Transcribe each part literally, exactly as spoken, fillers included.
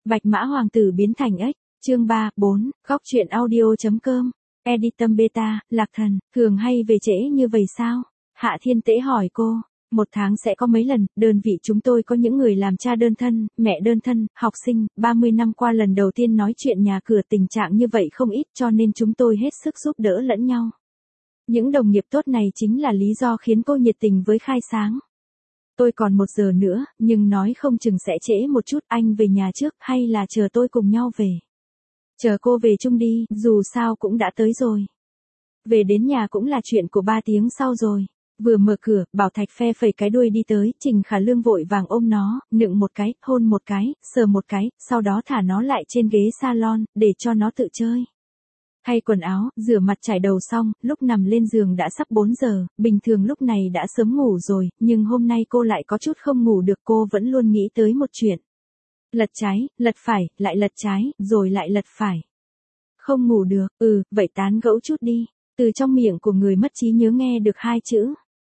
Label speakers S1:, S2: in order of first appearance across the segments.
S1: Bạch Mã Hoàng tử biến thành ếch, chương ba, bốn, góc truyện audio.com, Editum Beta, Lạc Thần, thường hay về trễ như vậy sao? Hạ Thiên Tễ hỏi cô, một tháng sẽ có mấy lần, đơn vị chúng tôi có những người làm cha đơn thân, mẹ đơn thân, học sinh, ba mươi năm qua lần đầu tiên nói chuyện nhà cửa tình trạng như vậy không ít cho nên chúng tôi hết sức giúp đỡ lẫn nhau. Những đồng nghiệp tốt này chính là lý do khiến cô nhiệt tình với khai sáng. Tôi còn một giờ nữa, nhưng nói không chừng sẽ trễ một chút, anh về nhà trước hay là chờ tôi cùng nhau về. Chờ cô về chung đi, dù sao cũng đã tới rồi. Về đến nhà cũng là chuyện của ba tiếng sau rồi. Vừa mở cửa, Bảo Thạch phe phẩy cái đuôi đi tới, Trình Khả Lương vội vàng ôm nó, nựng một cái, hôn một cái, sờ một cái, sau đó thả nó lại trên ghế salon, để cho nó tự chơi. Thay quần áo, rửa mặt chải đầu xong, lúc nằm lên giường đã sắp bốn giờ, bình thường lúc này đã sớm ngủ rồi, nhưng hôm nay cô lại có chút không ngủ được, cô vẫn luôn nghĩ tới một chuyện. Lật trái, lật phải, lại lật trái, rồi lại lật phải. Không ngủ được, ừ, vậy tán gẫu chút đi. Từ trong miệng của người mất trí nhớ nghe được hai chữ.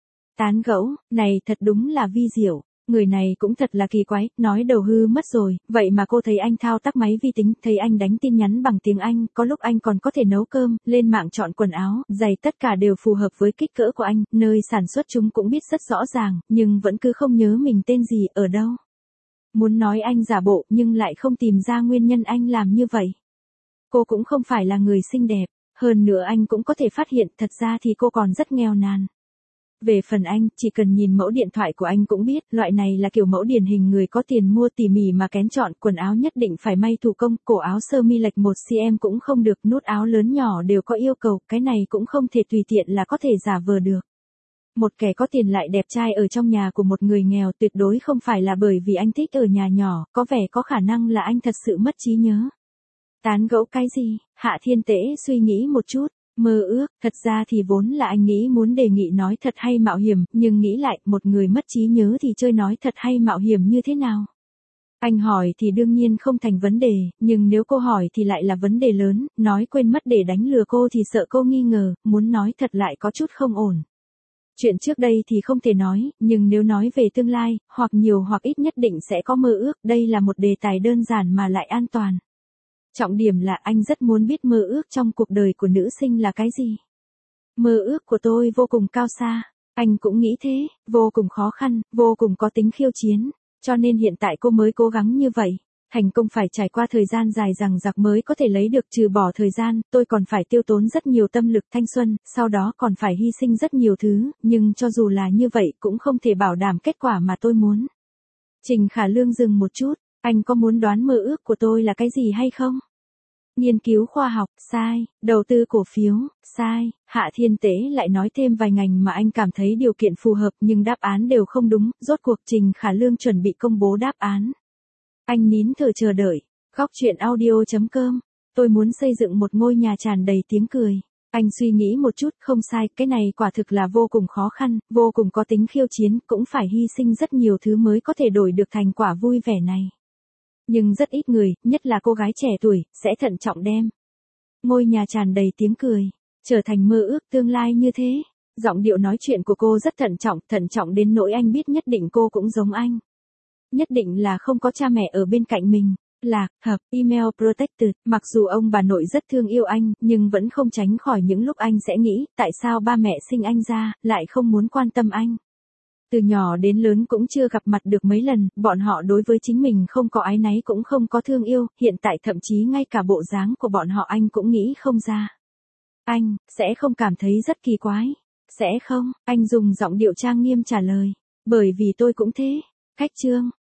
S1: Tán gẫu, này thật đúng là vi diệu. Người này cũng thật là kỳ quái, nói đầu hư mất rồi, vậy mà cô thấy anh thao tác máy vi tính, thấy anh đánh tin nhắn bằng tiếng Anh, có lúc anh còn có thể nấu cơm, lên mạng chọn quần áo, giày tất cả đều phù hợp với kích cỡ của anh, nơi sản xuất chúng cũng biết rất rõ ràng, nhưng vẫn cứ không nhớ mình tên gì, ở đâu. Muốn nói anh giả bộ, nhưng lại không tìm ra nguyên nhân anh làm như vậy. Cô cũng không phải là người xinh đẹp, hơn nữa anh cũng có thể phát hiện, thật ra thì cô còn rất nghèo nàn. Về phần anh, chỉ cần nhìn mẫu điện thoại của anh cũng biết, loại này là kiểu mẫu điển hình người có tiền mua tỉ mỉ mà kén chọn, quần áo nhất định phải may thủ công, cổ áo sơ mi lệch một xăng-ti-mét cũng không được, nút áo lớn nhỏ đều có yêu cầu, cái này cũng không thể tùy tiện là có thể giả vờ được. Một kẻ có tiền lại đẹp trai ở trong nhà của một người nghèo tuyệt đối không phải là bởi vì anh thích ở nhà nhỏ, có vẻ có khả năng là anh thật sự mất trí nhớ. Tán gẫu cái gì? Hạ Thiên Tễ suy nghĩ một chút. Mơ ước, thật ra thì vốn là anh nghĩ muốn đề nghị nói thật hay mạo hiểm, nhưng nghĩ lại, một người mất trí nhớ thì chơi nói thật hay mạo hiểm như thế nào? Anh hỏi thì đương nhiên không thành vấn đề, nhưng nếu cô hỏi thì lại là vấn đề lớn, nói quên mất để đánh lừa cô thì sợ cô nghi ngờ, muốn nói thật lại có chút không ổn. Chuyện trước đây thì không thể nói, nhưng nếu nói về tương lai, hoặc nhiều hoặc ít nhất định sẽ có mơ ước, đây là một đề tài đơn giản mà lại an toàn. Trọng điểm là anh rất muốn biết mơ ước trong cuộc đời của nữ sinh là cái gì. Mơ ước của tôi vô cùng cao xa, anh cũng nghĩ thế, vô cùng khó khăn, vô cùng có tính khiêu chiến, cho nên hiện tại cô mới cố gắng như vậy. Thành công phải trải qua thời gian dài dằng dặc mới có thể lấy được, trừ bỏ thời gian, tôi còn phải tiêu tốn rất nhiều tâm lực thanh xuân, sau đó còn phải hy sinh rất nhiều thứ, nhưng cho dù là như vậy cũng không thể bảo đảm kết quả mà tôi muốn. Trình Khả Lương dừng một chút. Anh có muốn đoán mơ ước của tôi là cái gì hay không? Nghiên cứu khoa học, sai. Đầu tư cổ phiếu, sai. Hạ Thiên Tễ lại nói thêm vài ngành mà anh cảm thấy điều kiện phù hợp nhưng đáp án đều không đúng. Rốt cuộc Trình Khả Lương chuẩn bị công bố đáp án. Anh nín thở chờ đợi. Góc truyện audio.com. Tôi muốn xây dựng một ngôi nhà tràn đầy tiếng cười. Anh suy nghĩ một chút, không sai, cái này quả thực là vô cùng khó khăn, vô cùng có tính khiêu chiến, cũng phải hy sinh rất nhiều thứ mới có thể đổi được thành quả vui vẻ này. Nhưng rất ít người, nhất là cô gái trẻ tuổi, sẽ thận trọng đem ngôi nhà tràn đầy tiếng cười, trở thành mơ ước tương lai như thế. Giọng điệu nói chuyện của cô rất thận trọng, thận trọng đến nỗi anh biết nhất định cô cũng giống anh. Nhất định là không có cha mẹ ở bên cạnh mình. Lạc, hợp, email protected, mặc dù ông bà nội rất thương yêu anh, nhưng vẫn không tránh khỏi những lúc anh sẽ nghĩ, tại sao ba mẹ sinh anh ra, lại không muốn quan tâm anh. Từ nhỏ đến lớn cũng chưa gặp mặt được mấy lần, bọn họ đối với chính mình không có áy náy cũng không có thương yêu, hiện tại thậm chí ngay cả bộ dáng của bọn họ anh cũng nghĩ không ra. Anh, sẽ không cảm thấy rất kỳ quái. Sẽ không, anh dùng giọng điệu trang nghiêm trả lời. Bởi vì tôi cũng thế. Cách chương.